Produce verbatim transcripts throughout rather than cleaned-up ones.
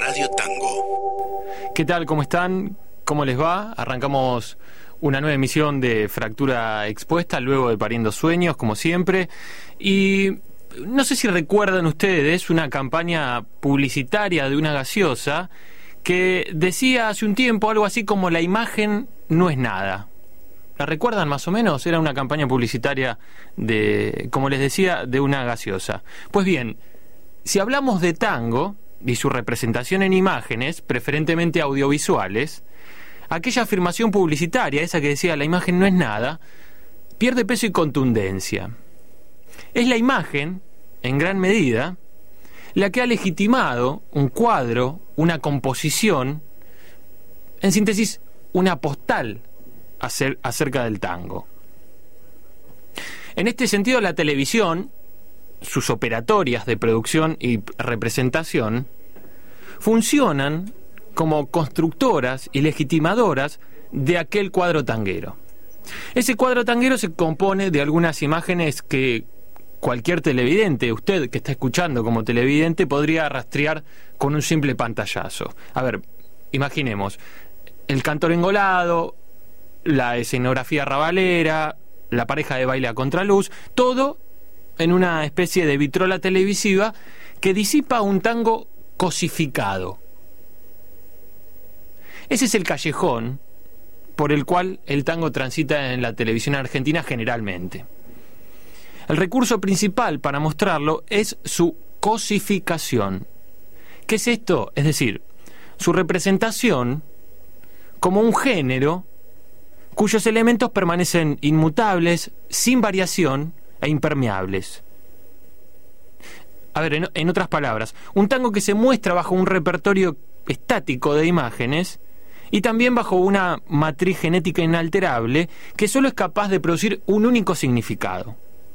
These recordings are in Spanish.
Radio Tango. ¿Qué tal? ¿Cómo están? ¿Cómo les va? Arrancamos una nueva emisión de Fractura Expuesta, luego de Pariendo Sueños, como siempre. Y no sé si recuerdan ustedes una campaña publicitaria de una gaseosa que decía hace un tiempo algo así como la imagen no es nada. ¿La recuerdan más o menos? Era una campaña publicitaria de, como les decía, de una gaseosa. Pues bien, si hablamos de tango y su representación en imágenes, preferentemente audiovisuales, aquella afirmación publicitaria, esa que decía la imagen no es nada, pierde peso y contundencia. Es la imagen, en gran medida, la que ha legitimado un cuadro, una composición, en síntesis, una postal acerca del tango. En este sentido, la televisión, sus operatorias de producción y representación, funcionan como constructoras y legitimadoras de aquel cuadro tanguero. Ese cuadro tanguero se compone de algunas imágenes que cualquier televidente, usted que está escuchando como televidente, podría rastrear con un simple pantallazo. A ver, imaginemos, el cantor engolado, la escenografía rabalera, la pareja de baile a contraluz, todo en una especie de vitrola televisiva que disipa un tango cosificado. Ese es el callejón por el cual el tango transita en la televisión argentina generalmente. El recurso principal para mostrarlo es su cosificación. ¿Qué es esto? Es decir, su representación como un género cuyos elementos permanecen inmutables, sin variación e impermeables. A ver, en, en otras palabras, un tango que se muestra bajo un repertorio estático de imágenes y también bajo una matriz genética inalterable que solo es capaz de producir un único significado.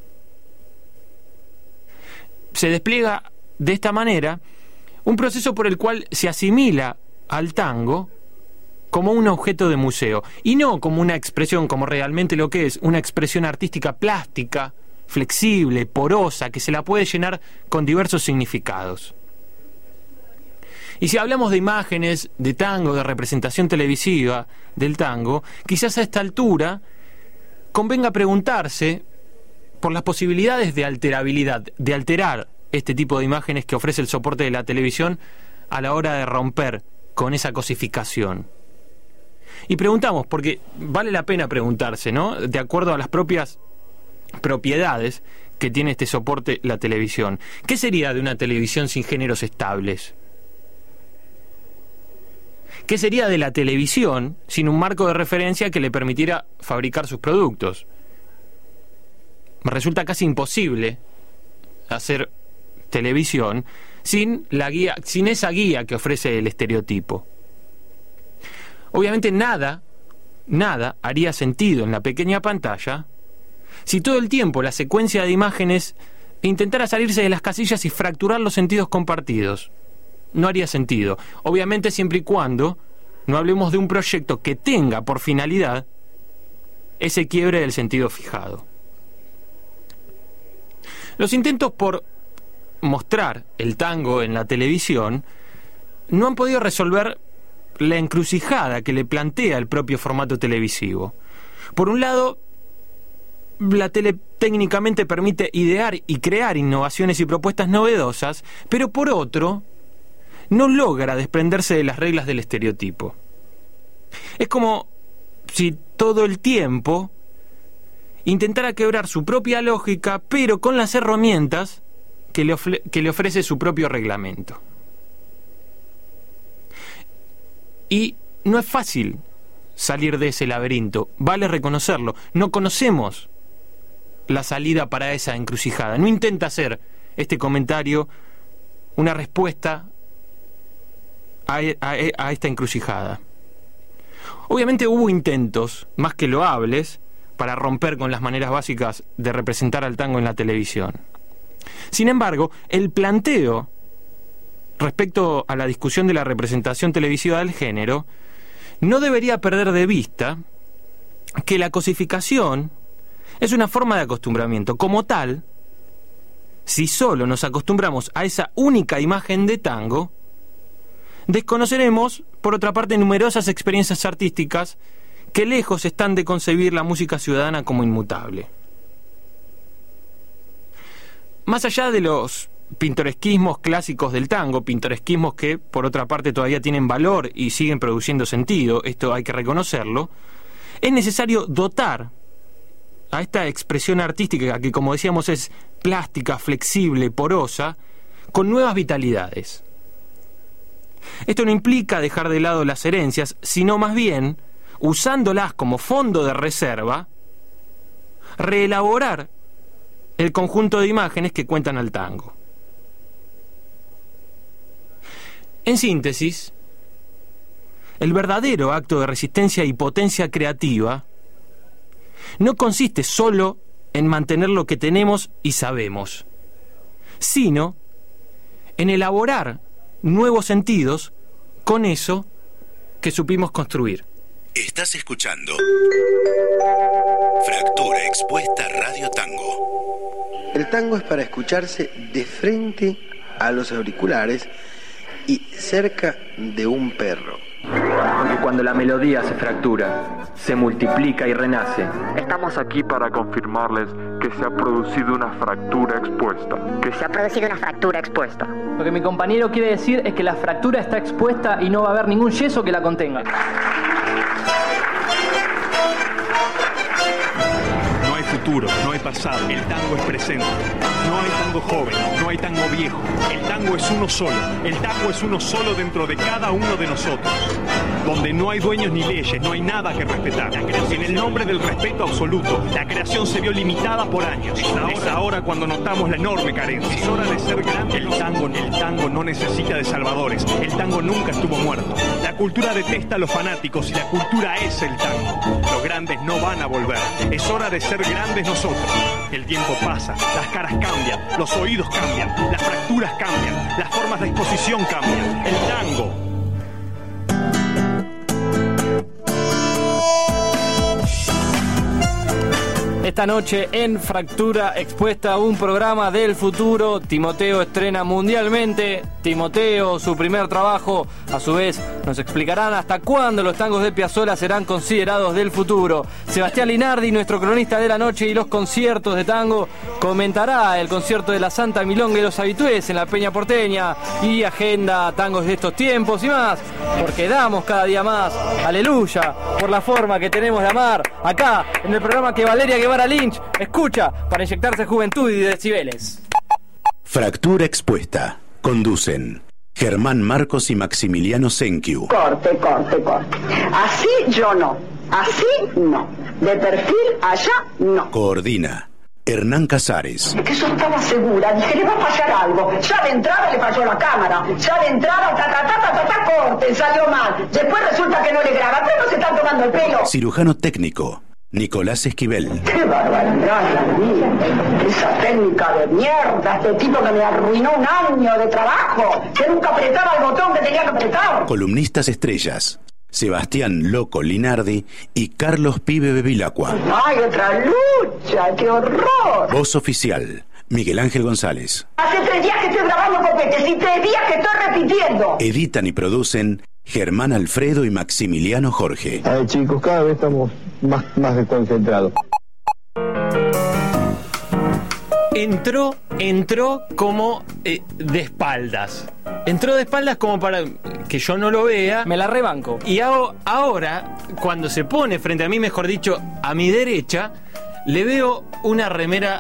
Se despliega de esta manera un proceso por el cual se asimila al tango como un objeto de museo y no como una expresión, como realmente lo que es, una expresión artística plástica, flexible, porosa, que se la puede llenar con diversos significados. Y si hablamos de imágenes de tango, de representación televisiva del tango, quizás a esta altura convenga preguntarse por las posibilidades de alterabilidad, de alterar este tipo de imágenes que ofrece el soporte de la televisión a la hora de romper con esa cosificación. Y preguntamos, porque vale la pena preguntarse, ¿no? De acuerdo a las propias propiedades que tiene este soporte, la televisión. ¿Qué sería de una televisión sin géneros estables? ¿Qué sería de la televisión sin un marco de referencia que le permitiera fabricar sus productos? Me resulta casi imposible hacer televisión sin la guía, sin esa guía que ofrece el estereotipo. Obviamente nada, nada haría sentido en la pequeña pantalla si todo el tiempo la secuencia de imágenes intentara salirse de las casillas y fracturar los sentidos compartidos. No haría sentido. Obviamente siempre y cuando no hablemos de un proyecto que tenga por finalidad ese quiebre del sentido fijado. Los intentos por mostrar el tango en la televisión no han podido resolver la encrucijada que le plantea el propio formato televisivo. Por un lado, la tele técnicamente permite idear y crear innovaciones y propuestas novedosas, pero por otro, no logra desprenderse de las reglas del estereotipo. Es como si todo el tiempo intentara quebrar su propia lógica, pero con las herramientas que le, ofre- que le ofrece su propio reglamento. Y no es fácil salir de ese laberinto, vale reconocerlo. No conocemos la salida para esa encrucijada. No intenta hacer este comentario una respuesta a, a, a esta encrucijada. Obviamente hubo intentos, más que loables, para romper con las maneras básicas de representar al tango en la televisión. Sin embargo, el planteo respecto a la discusión de la representación televisiva del género no debería perder de vista que la cosificación es una forma de acostumbramiento. Como tal, si solo nos acostumbramos a esa única imagen de tango, desconoceremos, por otra parte, numerosas experiencias artísticas que lejos están de concebir la música ciudadana como inmutable. Más allá de los pintoresquismos clásicos del tango, pintoresquismos que, por otra parte, todavía tienen valor y siguen produciendo sentido, esto hay que reconocerlo, es necesario dotar a esta expresión artística, que como decíamos es plástica, flexible, porosa, con nuevas vitalidades. Esto no implica dejar de lado las herencias, sino más bien, usándolas como fondo de reserva, reelaborar el conjunto de imágenes que cuentan al tango. En síntesis, el verdadero acto de resistencia y potencia creativa no consiste solo en mantener lo que tenemos y sabemos, sino en elaborar nuevos sentidos con eso que supimos construir. Estás escuchando Fractura Expuesta Radio Tango. El tango es para escucharse de frente a los auriculares y cerca de un perro. Porque cuando la melodía se fractura, se multiplica y renace. Estamos aquí para confirmarles que se ha producido una fractura expuesta. Que se ha producido una fractura expuesta. Lo que mi compañero quiere decir es que la fractura está expuesta y no va a haber ningún yeso que la contenga. No hay futuro, no hay pasado. El tango es presente. No hay tango joven, no hay tango viejo. El tango es uno solo. El tango es uno solo dentro de cada uno de nosotros. Donde no hay dueños ni leyes, no hay nada que respetar. En el nombre del respeto absoluto, la creación se vio limitada por años. Es ahora cuando notamos la enorme carencia. Es hora de ser grande. El tango, el tango no necesita de salvadores. El tango nunca estuvo muerto. La cultura detesta a los fanáticos y la cultura es el tango. Los grandes no van a volver. Es hora de ser grandes nosotros. El tiempo pasa, las caras cambian, los oídos cambian, las fracturas cambian, las formas de exposición cambian. El tango. Esta noche en Fractura Expuesta, un programa del futuro. Timoteo estrena mundialmente. Timoteo, su primer trabajo. A su vez, nos explicarán hasta cuándo los tangos de Piazzolla serán considerados del futuro. Sebastián Linardi, nuestro cronista de la noche y los conciertos de tango, comentará el concierto de la Santa Milonga y los habitués en la Peña Porteña y agenda tangos de estos tiempos y más, porque damos cada día más. Aleluya, por la forma que tenemos de amar, acá en el programa que Valeria Guevara Lynch escucha para inyectarse juventud y decibeles. Fractura Expuesta. Conducen Germán Marcos y Maximiliano Senkiu. Corte, corte, corte. Así yo no. Así no. De perfil allá no. Coordina Hernán Casares. Es que yo estaba segura, dije, le va a fallar algo. Ya de entrada le falló la cámara. Ya de entrada, ta, ta, ta, ta, ta, ta, corte, salió mal. Después resulta que no le graba, pero no se están tomando el pelo. Cirujano técnico Nicolás Esquivel. ¡Qué barbaridad, la mía! Esa técnica de mierda, este tipo que me arruinó un año de trabajo, que nunca apretaba el botón que tenía que apretar. Columnistas estrellas Sebastián Loco Linardi y Carlos Pibe Bevilacqua. ¡Ay, otra lucha! ¡Qué horror! Voz oficial Miguel Ángel González. Hace tres días que estoy grabando copetes y tres días que estoy repitiendo. Editan y producen Germán Alfredo y Maximiliano Jorge. Ay, chicos, cada vez estamos más, más desconcentrados. Entró, entró como eh, de espaldas. Entró de espaldas como para que yo no lo vea. Me la rebanco. Y hago, ahora, cuando se pone frente a mí, mejor dicho, a mi derecha, le veo una remera.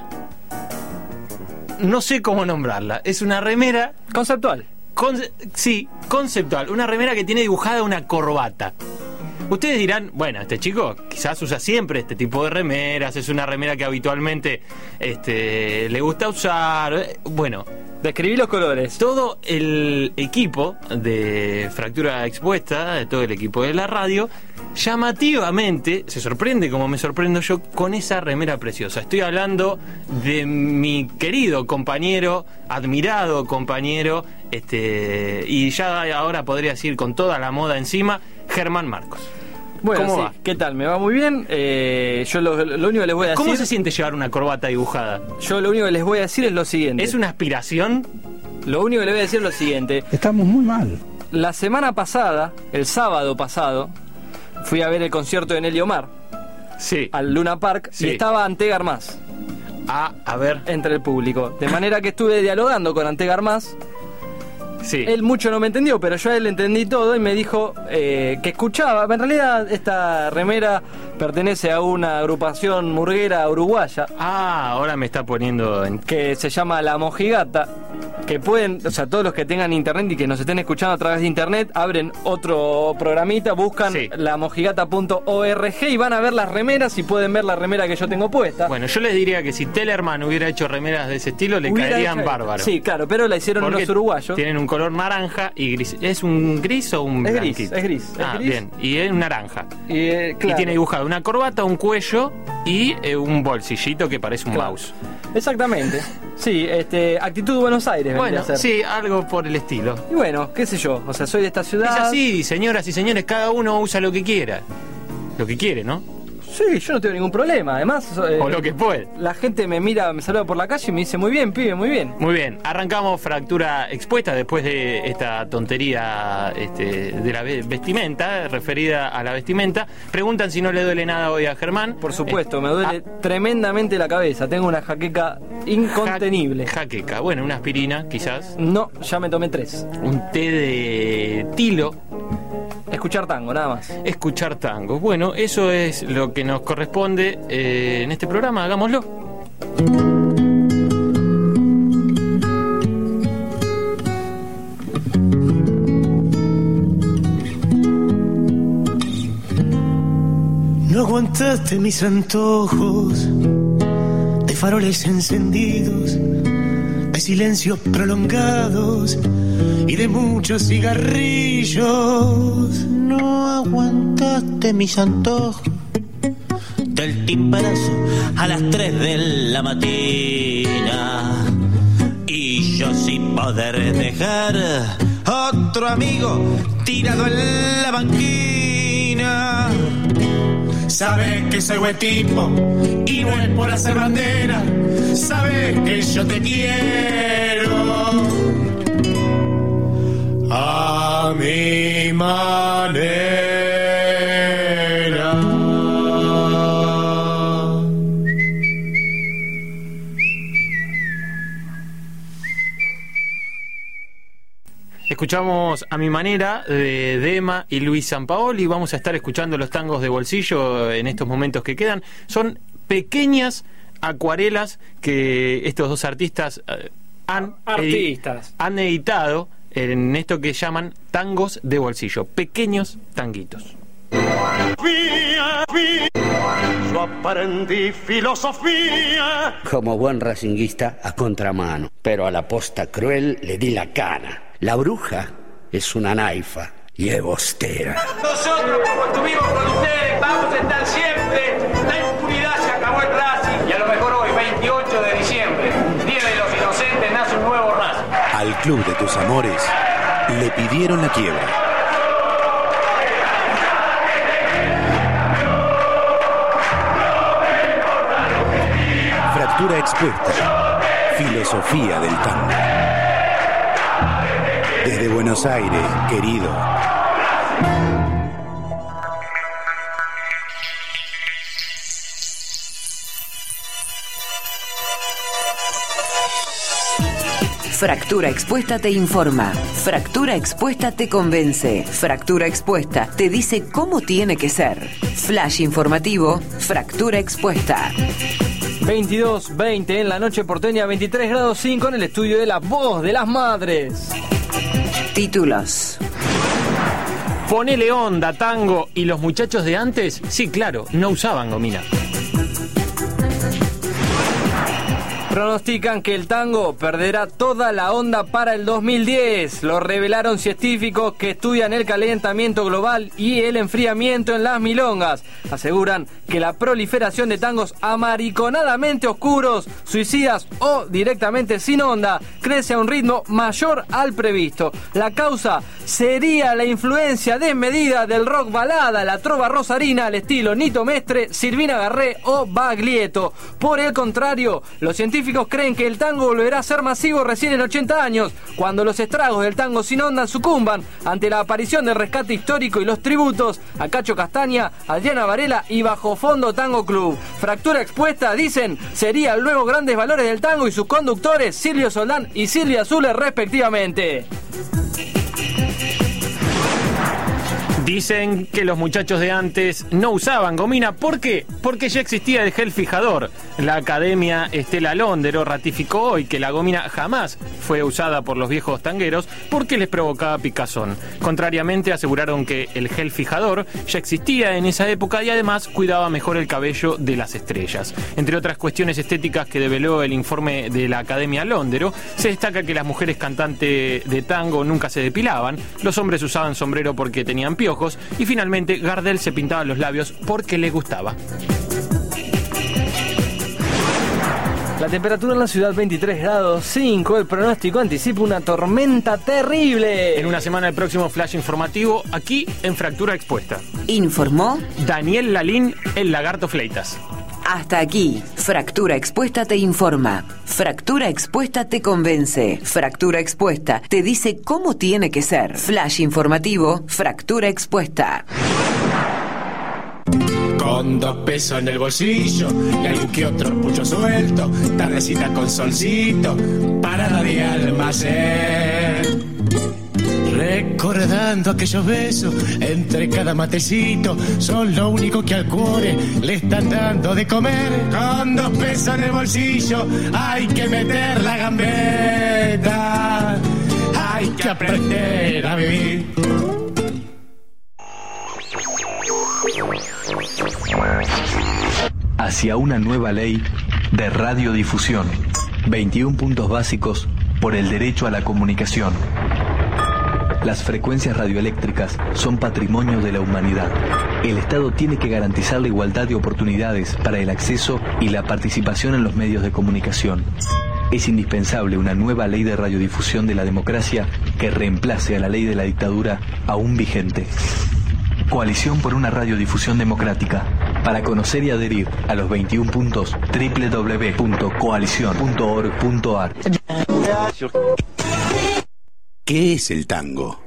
No sé cómo nombrarla. Es una remera conceptual. Conce- sí, conceptual. Una remera que tiene dibujada una corbata. Ustedes dirán, bueno, este chico quizás usa siempre este tipo de remeras, es una remera que habitualmente este, le gusta usar. Bueno, describí los colores. Todo el equipo de Fractura Expuesta, de todo el equipo de la radio, llamativamente se sorprende, como me sorprendo yo, con esa remera preciosa. Estoy hablando de mi querido compañero, admirado compañero, este y ya ahora podría decir con toda la moda encima, Germán Marcos. Bueno, ¿Cómo sí. va? ¿Qué tal? Me va muy bien. Eh, yo lo, lo único que les voy a decir... ¿Cómo se siente llevar una corbata dibujada? Yo lo único que les voy a decir es lo siguiente. ¿Es una aspiración? Lo único que les voy a decir es lo siguiente. Estamos muy mal. la semana pasada, el sábado pasado, fui a ver el concierto de Nelly Omar. Sí. Al Luna Park. Sí. Y estaba Ante Garmaz. Ah, a ver. Entre el público. De manera que estuve dialogando con Ante Garmaz. Sí. Él mucho no me entendió, pero yo a él le entendí todo y me dijo eh, que escuchaba. En realidad esta remera pertenece a una agrupación murguera uruguaya. Ah, ahora me está poniendo en... Que se llama La Mojigata. Que pueden, o sea, todos los que tengan internet y que nos estén escuchando a través de internet, abren otro programita, buscan Sí. la mojigata punto org y van a ver las remeras y pueden ver la remera que yo tengo puesta. Bueno, yo les diría que si Tellerman hubiera hecho remeras de ese estilo, le Hubiera caerían hecho- bárbaros. Sí, claro, pero la hicieron Porque unos uruguayos. tienen un color naranja y gris. ¿Es un gris o un Es gris, blanquito? es gris, es Ah, gris. bien. Y es naranja. Y, eh, Y claro. tiene dibujado una corbata, un cuello y eh, un bolsillito que parece un Claro. mouse. Exactamente. Sí, este, actitud Buenos Aires vendría Bueno, a ser. sí, algo por el estilo. Y bueno, qué sé yo, o sea, soy de esta ciudad. Es así, señoras y señores, cada uno usa lo que quiera. Lo que quiere, ¿no? Sí, yo no tengo ningún problema. Además, eh, O lo que puede. la gente me mira, me saluda por la calle y me dice, muy bien, pibe, muy bien. Muy bien, arrancamos Fractura Expuesta después de esta tontería este, de la ve- vestimenta, referida a la vestimenta. Preguntan si no le duele nada hoy a Germán. Por supuesto, Eh, me duele ah, tremendamente la cabeza. Tengo una jaqueca incontenible. ja- jaqueca, bueno, una aspirina quizás. No, ya me tomé tres. Un té de tilo. Escuchar tango, nada más. Escuchar tango. Bueno, eso es lo que nos corresponde eh, en este programa, hagámoslo. No aguantaste mis antojos de faroles encendidos, de silencios prolongados y de muchos cigarrillos. No aguantaste mis antojos del timbarazo a las tres de la mañana. Y yo sin poder dejar otro amigo tirado en la banquina. Sabes que soy buen tipo y no es por hacer bandera. Sabes que yo te quiero a mi manera. Escuchamos A mi manera de Dema y Luis Sampaoli. Vamos a estar escuchando los tangos de bolsillo en estos momentos que quedan. Son pequeñas acuarelas que estos dos artistas eh, han, Artistas. edi- han editado en esto que llaman tangos de bolsillo. Pequeños tanguitos. Yo aprendí filosofía. Como buen racinguista, a contramano, pero a la posta cruel le di la cana. La bruja es una naifa y es bostera. Nosotros, como estuvimos con ustedes, vamos a estar siempre. La impunidad se acabó en Racing. Y a lo mejor hoy, veintiocho de diciembre, Día de los Inocentes, nace un nuevo Racing. Al club de tus amores le pidieron la quiebra. Fractura expuesta. Filosofía del tango. Desde Buenos Aires, querido. Fractura Expuesta te informa. Fractura Expuesta te convence. Fractura Expuesta te dice cómo tiene que ser. Flash informativo. Fractura Expuesta. veintidós veinte en la noche porteña, veintitrés grados cinco en el estudio de La Voz de las Madres. Títulos. Ponele onda, tango. ¿Y los muchachos de antes? Sí, claro, no usaban gomina. Pronostican que el tango perderá toda la onda para el dos mil diez. Lo revelaron científicos que estudian el calentamiento global y el enfriamiento en las milongas. Aseguran que la proliferación de tangos amariconadamente oscuros, suicidas o directamente sin onda crece a un ritmo mayor al previsto. La causa, sería la influencia desmedida del rock balada, la trova rosarina al estilo Nito Mestre, Silvina Garré o Baglietto. Por el contrario, los científicos creen que el tango volverá a ser masivo recién en ochenta años, cuando los estragos del tango sin onda sucumban ante la aparición del rescate histórico y los tributos a Cacho Castaña, Adriana Varela y Bajo Fondo Tango Club. Fractura Expuesta, dicen, sería el nuevo Grandes Valores del Tango y sus conductores Silvio Soldán y Silvia Zuller respectivamente. Dicen que los muchachos de antes no usaban gomina. ¿Por qué? Porque ya existía el gel fijador. La Academia Estela Londero ratificó hoy que la gomina jamás fue usada por los viejos tangueros porque les provocaba picazón. Contrariamente, aseguraron que el gel fijador ya existía en esa época y además cuidaba mejor el cabello de las estrellas. Entre otras cuestiones estéticas que develó el informe de la Academia Londero, se destaca que las mujeres cantantes de tango nunca se depilaban, los hombres usaban sombrero porque tenían piojos, y finalmente Gardel se pintaba los labios porque le gustaba. La temperatura en la ciudad veintitrés grados cinco, el pronóstico anticipa una tormenta terrible. En una semana el próximo flash informativo aquí en Fractura Expuesta. Informó Daniel Lalín, el Lagarto Fleitas. Hasta aquí, Fractura Expuesta te informa. Fractura Expuesta te convence. Fractura Expuesta te dice cómo tiene que ser. Flash informativo, Fractura Expuesta. Con dos pesos en el bolsillo y algún que otro pucho suelto, tardecita con solcito, parada de almacén. Recordando aquellos besos entre cada matecito, son lo único que al cuore le están dando de comer. Con dos pesos en el bolsillo hay que meter la gambeta, hay que aprender a vivir. Hacia una nueva ley de radiodifusión. veintiún puntos básicos por el derecho a la comunicación. Las frecuencias radioeléctricas son patrimonio de la humanidad. El Estado tiene que garantizar la igualdad de oportunidades para el acceso y la participación en los medios de comunicación. Es indispensable una nueva ley de radiodifusión de la democracia que reemplace a la ley de la dictadura aún vigente. Coalición por una radiodifusión democrática. Para conocer y adherir a los veintiún puntos, doble u doble u doble u punto coalición punto org punto a r. ¿Qué es el tango?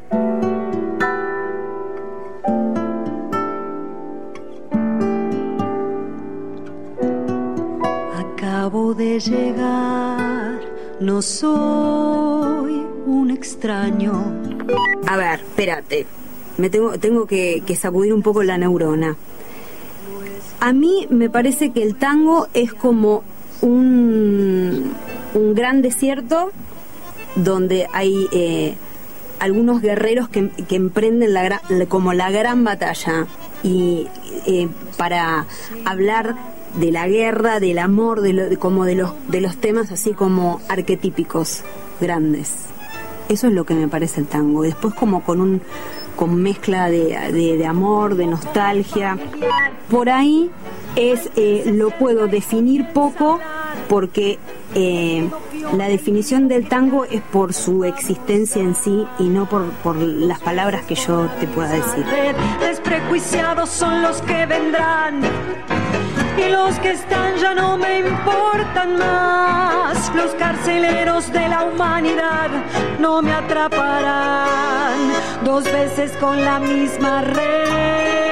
Acabo de llegar, no soy un extraño. A ver, espérate. Me tengo, tengo que, que sacudir un poco la neurona. A mí me parece que el tango es como un, un gran desierto donde hay eh, algunos guerreros que, que emprenden la gran, como la gran batalla y eh, para hablar de la guerra, del amor, de, lo, de como de los de los temas así como arquetípicos grandes. Eso es lo que me parece el tango. Después como con un con mezcla de, de, de amor, de nostalgia. Por ahí es eh, lo puedo definir poco porque eh, la definición del tango es por su existencia en sí y no por, por las palabras que yo te pueda decir. Desprejuiciados son los que vendrán y los que están ya no me importan más. Los carceleros de la humanidad no me atraparán dos veces con la misma red.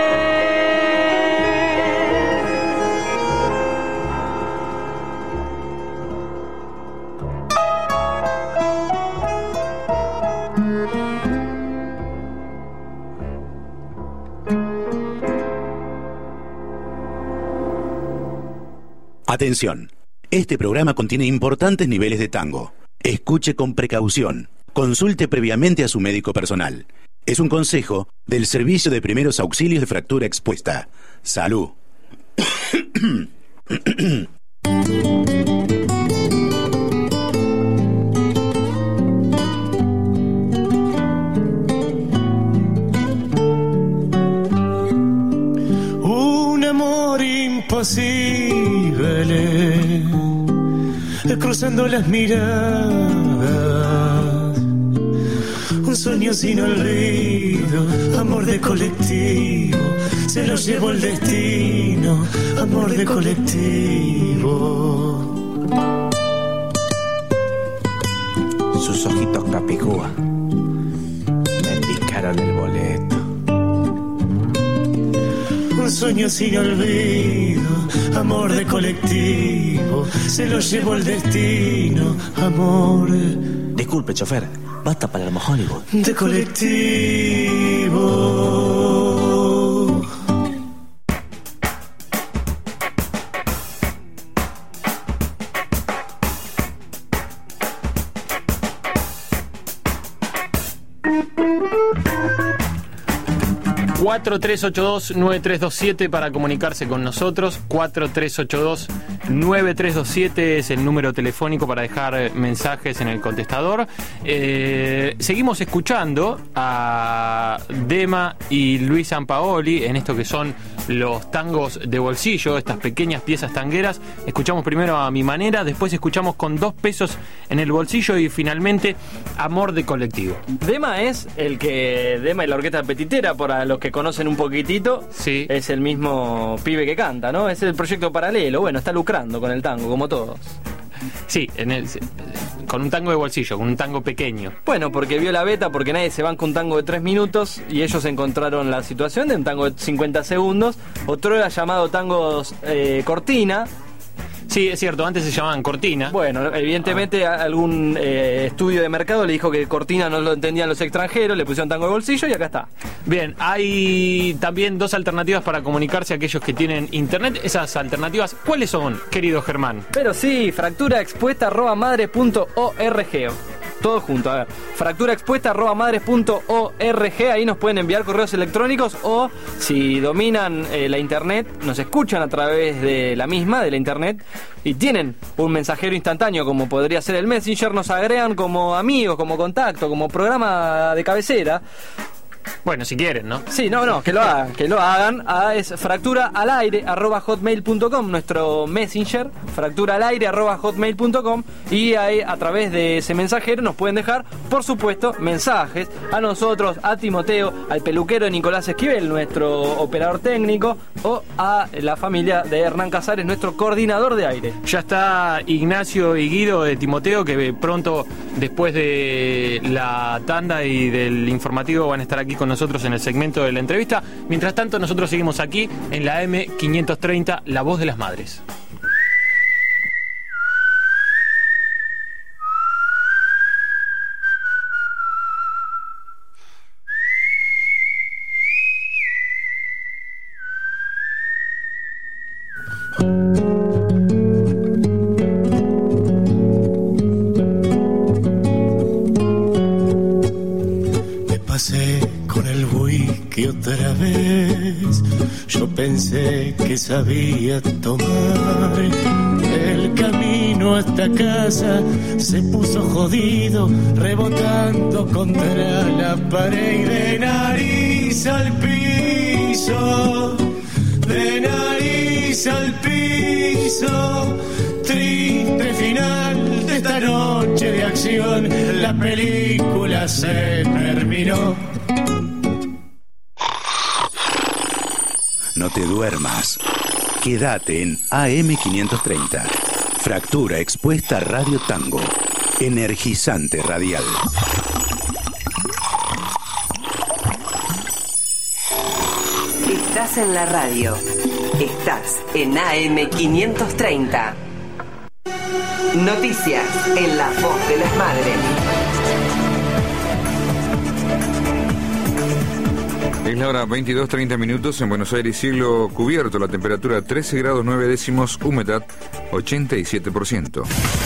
Atención, este programa contiene importantes niveles de tango. Escuche con precaución. Consulte previamente a su médico personal. Es un consejo del Servicio de Primeros Auxilios de Fractura Expuesta. Salud. Un amor imposible, cruzando las miradas, un sueño sin olvido, amor de colectivo, se lo llevó el destino, amor de colectivo. Sus ojitos capicúa me picaron el boleto. Un sueño sin olvido, amor de colectivo, se lo llevó el destino, amor. Disculpe, chofer, basta Palermo Hollywood. De colectivo. cuatro tres ocho dos nueve tres dos siete para comunicarse con nosotros. cuatro tres ocho dos nueve tres dos siete es el número telefónico para dejar mensajes en el contestador. Eh, seguimos escuchando a Dema y Luis Sampaoli en esto que son los tangos de bolsillo, estas pequeñas piezas tangueras. Escuchamos primero A Mi Manera, después escuchamos Con dos pesos en el bolsillo y finalmente Amor de colectivo. Dema es el que... Dema y la Orquesta Petitera, para los que conocen un poquitito, sí. Es el mismo pibe que canta, ¿no? Es el proyecto paralelo, bueno, está lucrando con el tango, como todos. Sí, en el, con un tango de bolsillo, con un tango pequeño. Bueno, porque vio la beta, porque nadie se banca un tango de tres minutos y ellos encontraron la situación de un tango de cincuenta segundos. Otro era llamado tangos eh, cortina. Sí, es cierto, antes se llamaban cortina. Bueno, evidentemente ah. algún eh, estudio de mercado le dijo que cortina no lo entendían los extranjeros, le pusieron tango de bolsillo y acá está. Bien, hay también dos alternativas para comunicarse a aquellos que tienen internet. Esas alternativas, ¿cuáles son, querido Germán? Pero sí, fractura expuesta arroba madre punto org. Todo junto, a ver, fractura expuesta arroba madres punto org, ahí nos pueden enviar correos electrónicos o si dominan eh, la internet, nos escuchan a través de la misma, de la internet, y tienen un mensajero instantáneo como podría ser el Messenger, nos agregan como amigos, como contacto, como programa de cabecera. Bueno, si quieren, ¿no? Sí, no, no, que lo hagan, que lo hagan. Ah, es fractura al aire arroba hotmail punto com, nuestro messenger, fractura al aire arroba hotmail punto com, y ahí a través de ese mensajero nos pueden dejar, por supuesto, mensajes a nosotros, a Timoteo, al peluquero de Nicolás Esquivel, nuestro operador técnico, o a la familia de Hernán Casares, nuestro coordinador de aire. Ya está Ignacio y Guido de Timoteo, que pronto, después de la tanda y del informativo, van a estar aquí con nosotros en el segmento de la entrevista. Mientras tanto, nosotros seguimos aquí en la A M quinientos treinta, La Voz de las Madres. Otra vez yo pensé que sabía tomar el camino hasta casa, se puso jodido rebotando contra la pared y de nariz al piso, de nariz al piso. Triste final de esta noche de acción, la película se terminó. No te duermas. Quédate en A M quinientos treinta. Fractura expuesta Radio Tango. Energizante radial. Estás en la radio. Estás en A M quinientos treinta. Noticias en La Voz de las Madres. Es la hora veintidós treinta minutos en Buenos Aires, cielo cubierto, la temperatura trece grados nueve décimos, humedad ochenta y siete por ciento.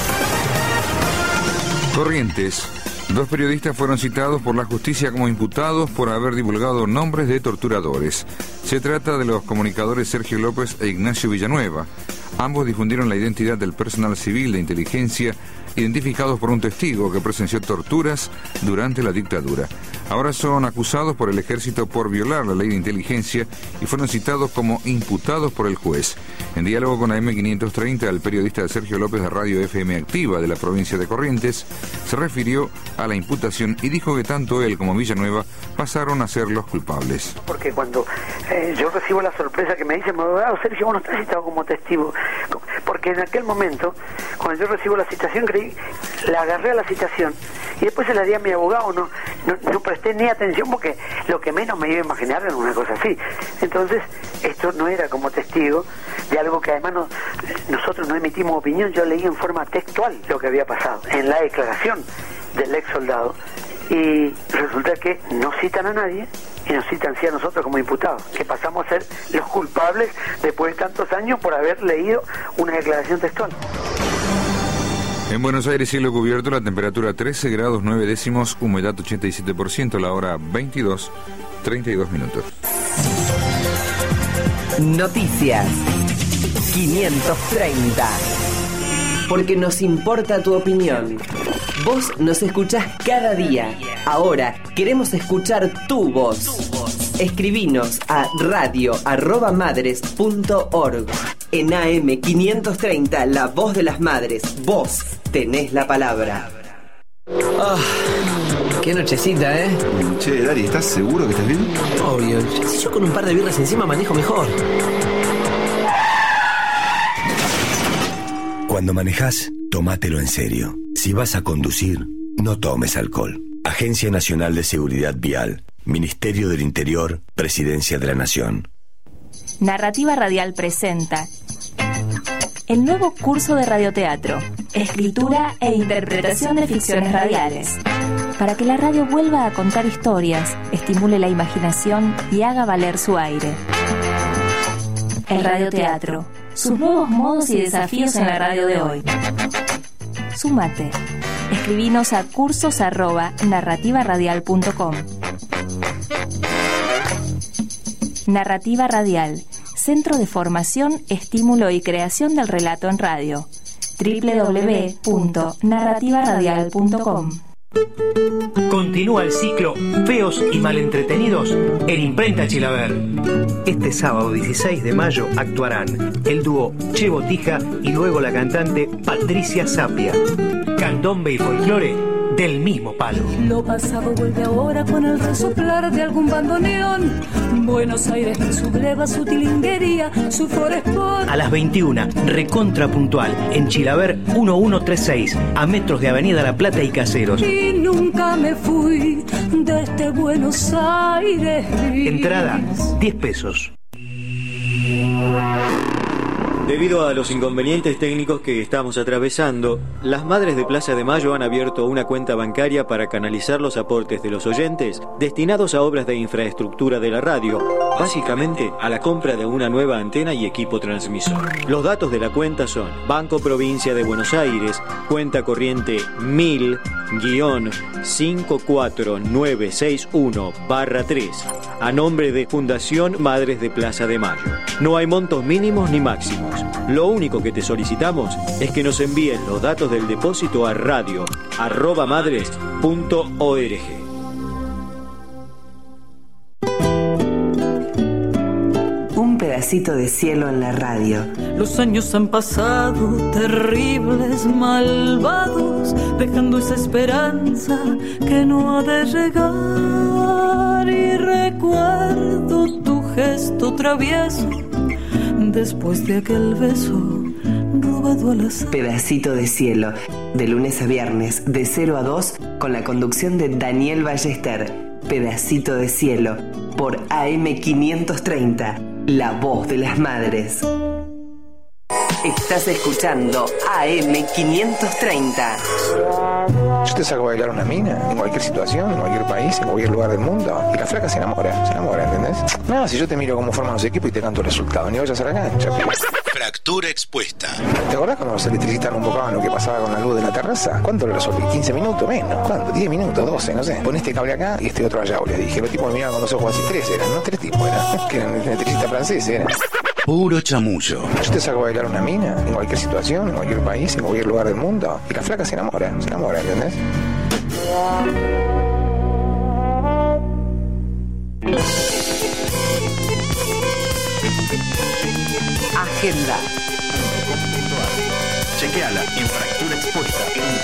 Corrientes. Dos periodistas fueron citados por la justicia como imputados por haber divulgado nombres de torturadores. Se trata de los comunicadores Sergio López e Ignacio Villanueva. Ambos difundieron la identidad del personal civil de inteligencia identificados por un testigo que presenció torturas durante la dictadura. Ahora son acusados por el ejército por violar la ley de inteligencia y fueron citados como imputados por el juez. En diálogo con A M quinientos treinta, el periodista Sergio López de Radio F M Activa de la provincia de Corrientes se refirió a la imputación y dijo que tanto él como Villanueva pasaron a ser los culpables. Porque cuando eh, yo recibo la sorpresa que me dicen, oh, Sergio, vos no estás citado como testigo. Porque en aquel momento, cuando yo recibo la citación, creí, la agarré a la citación y después se la di a mi abogado, no, no, no presté ni atención porque lo que menos me iba a imaginar era una cosa así. Entonces, esto no era como testigo de algo que además no, nosotros no emitimos opinión. Yo leí en forma textual lo que había pasado en la declaración del ex soldado y resulta que no citan a nadie y nos citan sí a nosotros como imputados, que pasamos a ser los culpables después de tantos años por haber leído una declaración textual. En Buenos Aires, cielo cubierto, la temperatura trece grados nueve décimos, humedad ochenta y siete por ciento, la hora veintidós, treinta y dos minutos. Noticias quinientos treinta. Porque nos importa tu opinión. Vos nos escuchás cada día. Ahora queremos escuchar tu voz. Escribinos a radio arroba madres punto org. En A M quinientos treinta, La Voz de las Madres. Vos tenés la palabra. Ah, qué nochecita, ¿eh? Che, Dari, ¿estás seguro que estás bien? Obvio. Si yo con un par de birras encima manejo mejor. Cuando manejás, tómatelo en serio. Si vas a conducir, no tomes alcohol. Agencia Nacional de Seguridad Vial, Ministerio del Interior, Presidencia de la Nación. Narrativa Radial presenta el nuevo curso de radioteatro, escritura e interpretación de ficciones radiales, para que la radio vuelva a contar historias, estimule la imaginación y haga valer su aire. El radioteatro, sus nuevos modos y desafíos en la radio de hoy. Súmate. Escribinos a cursos arroba narrativa radial punto com. Narrativa Radial, Centro de Formación, Estímulo y Creación del Relato en Radio. doble u doble u doble u punto narrativa radial punto com. Continúa el ciclo Feos y Malentretenidos en Imprenta Chilaver. Este sábado dieciséis de mayo actuarán el dúo Che Botija y luego la cantante Patricia Sapia. Candombe y folclore del mismo palo. Lo pasado vuelve ahora con el resoplar de algún bandoneón. Buenos Aires que subleva su tilinguería, su foresport. A las veintiuna, recontra puntual, en Chilaver mil ciento treinta y seis, a metros de Avenida La Plata y Caseros. Y nunca me fui de este Buenos Aires. Entrada, diez pesos. Debido a los inconvenientes técnicos que estamos atravesando, las Madres de Plaza de Mayo han abierto una cuenta bancaria para canalizar los aportes de los oyentes destinados a obras de infraestructura de la radio, básicamente a la compra de una nueva antena y equipo transmisor. Los datos de la cuenta son Banco Provincia de Buenos Aires, cuenta corriente mil cinco cuatro nueve seis uno barra tres, a nombre de Fundación Madres de Plaza de Mayo. No hay montos mínimos ni máximos. Lo único que te solicitamos es que nos envíen los datos del depósito a radio arroba madres punto org. Un pedacito de cielo en la radio. Los años han pasado, terribles, malvados, dejando esa esperanza que no ha de llegar. Y recuerdo tu gesto travieso después de aquel beso robado al azar. Pedacito de cielo, de lunes a viernes, de cero a dos, con la conducción de Daniel Ballester. Pedacito de cielo, por A M quinientos treinta, La Voz de las Madres. Estás escuchando A M quinientos treinta. Yo te saco a bailar una mina, en cualquier situación, en cualquier país, en cualquier lugar del mundo. Y la flaca se enamora, se enamora, ¿entendés? No, si yo te miro cómo forman los equipos y te canto el resultado, ni vayas a la cancha. Fractura expuesta. ¿Te acordás cuando los electricistas no invocaban lo que pasaba con la luz de la terraza? ¿Cuánto lo resolví? ¿quince minutos? Menos. ¿Cuánto? ¿diez minutos? ¿doce? No sé. Pon este cable acá y este otro allá, les dije. Los tipos me miraban con los ojos así. Tres eran, ¿no? Tres tipos eran. Que eran electricistas franceses, eran. Puro chamullo. Yo te saco a bailar una mina, en cualquier situación, en cualquier país, en cualquier lugar del mundo. Y la flaca se enamora, se enamora, ¿entendés? Agenda. Chequeala en Fractura Expuesta.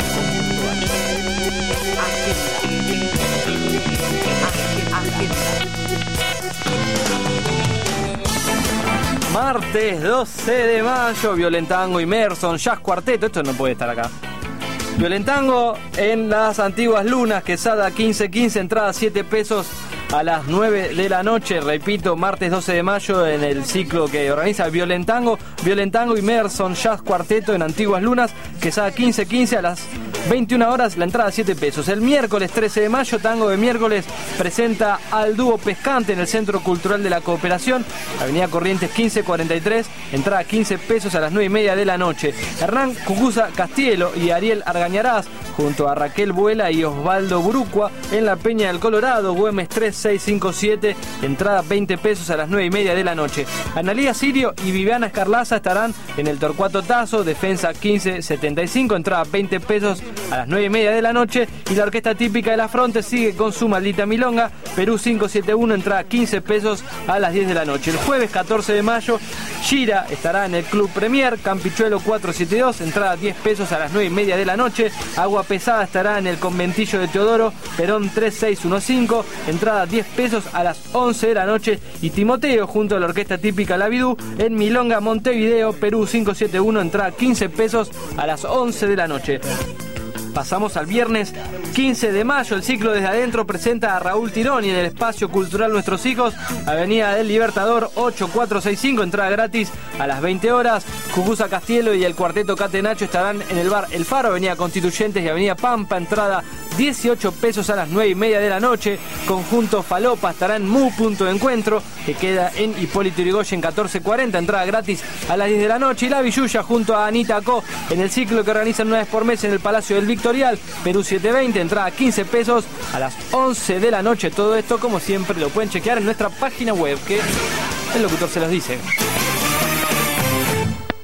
Martes doce de mayo, Violentango, Emerson, Jazz Cuarteto. Esto no puede estar acá. Violentango en las Antiguas Lunas, Quesada quince quince, entrada siete pesos a las nueve de la noche. Repito, martes doce de mayo en el ciclo que organiza Violentango. Violentango, Emerson, Jazz Cuarteto en Antiguas Lunas, Quesada quince quince, a las veintiuna horas, la entrada siete pesos. El miércoles trece de mayo, Tango de Miércoles presenta al dúo Pescante en el Centro Cultural de la Cooperación, Avenida Corrientes quince cuarenta y tres, entrada quince pesos a las nueve y media de la noche. Hernán Cucuza Castielo y Ariel Argañarás junto a Raquel Vuela y Osvaldo Burucua en la Peña del Colorado, Güemes tres seis cinco siete, entrada veinte pesos a las nueve y media de la noche. Analía Sirio y Viviana Escarlaza estarán en el Torcuato Tazo, Defensa quince setenta y cinco, entrada veinte pesos a las nueve y media de la noche. Y la Orquesta Típica de la Fronte sigue con su Maldita Milonga, Perú quinientos setenta y uno, entrada quince pesos a las diez de la noche. El jueves catorce de mayo, Gira estará en el Club Premier, Campichuelo cuatrocientos setenta y dos, entrada diez pesos a las nueve y media de la noche. Agua Pesada estará en el Conventillo de Teodoro, Perón tres seis uno cinco, entrada diez pesos a las once de la noche. Y Timoteo junto a la Orquesta Típica La Vidú en Milonga, Montevideo, Perú quinientos setenta y uno, entrada quince pesos a las once de la noche. Pasamos al viernes quince de mayo. El ciclo Desde Adentro presenta a Raúl Tironi en el Espacio Cultural Nuestros Hijos, Avenida del Libertador ocho cuatro seis cinco, entrada gratis a las veinte horas. Cucuza Castielo y el Cuarteto Catenacho estarán en el bar El Faro, Avenida Constituyentes y Avenida Pampa, entrada dieciocho pesos a las nueve y media de la noche. Conjunto Falopa estará en Mu Punto de Encuentro, que queda en Hipólito Yrigoyen catorce cuarenta, entrada gratis a las diez de la noche. Y La Villuya junto a Anita Co en el ciclo que organizan una vez por mes en el Palacio del Victorial, Perú setecientos veinte, entrada quince pesos a las once de la noche. Todo esto, como siempre, lo pueden chequear en nuestra página web, que el locutor se los dice.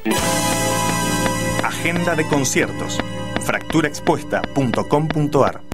Agenda de conciertos. fractura expuesta punto com punto ar